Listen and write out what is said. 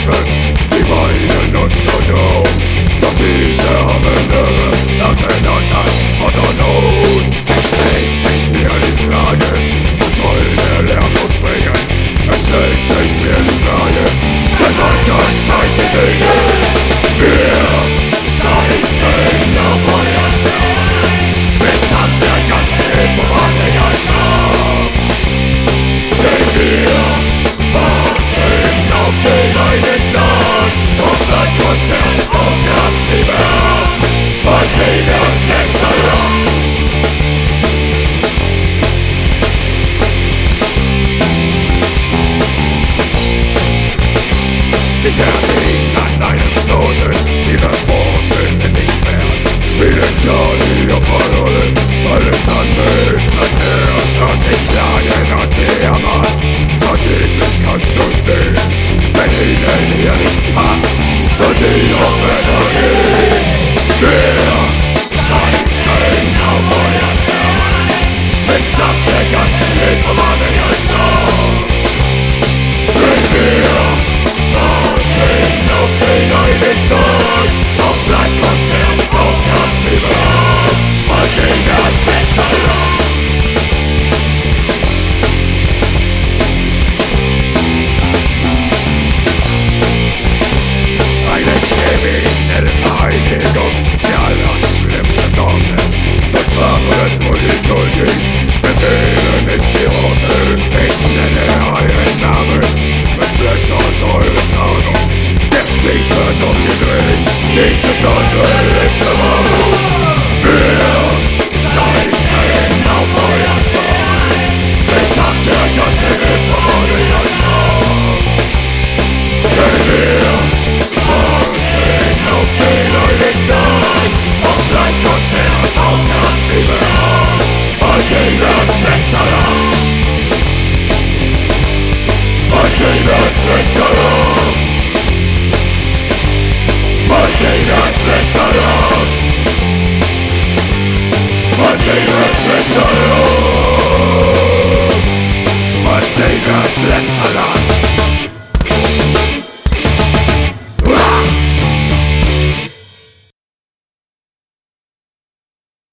Menschen, die meinen uns vertrauen. Doch diese armen Irre lauten unter Spott und Hohn. Es stellt sich mir die Frage, was soll der Lärm losbringen? Es stellt sich mir die Frage, seit wann das Scheiße singen? Wir scheißen auf euren Verein, mitsamt der ganzen Hip-Hop-Anhängerschaft. Denn wir warten auf den einen Tag, auf Live-Konzert aus der Abschiebehaft, weil sie das selbst erlaubt. Sie fertigen an einem Toten, ihre Worte sind nicht wert, spielen gar nie Opferrollen, alles andere ist verkehrt. Dass sie klagen und sie jammern, tagtäglich kannst du sehen. Wenn ihnen hier nicht passt, soll die auch besser gehen. Wir scheißen auf euren Verein, mitsamt der ganzen Hip-Hop-Anhängerschaft. Denn wir warten auf den einen Tag, aufs Live-Konzert aus der Abschiebehaft, weil sie das letzte Land. Eine kriminelle Vereinigung der allerschlimmsten Sorte. Das Sprache des Politikers befehlen nicht die Orte. Ich nenne euren Namen mit Blätter und eure Tarnung. Der Spieß wird umgedreht, dies ist unsere letzte Warnung. Wir scheißen auf euren Verein, mitsamt der ganzen Hip-Hop-Anhängerschaft. Denn wir warten auf den einen Tag, aufs Live-Konzert aus der Abschiebehaft, als Englands letzter Land. Als Englands letzter Land. Als Englands letzter Land. Als Englands letzter Land. Als Englands letzter Land.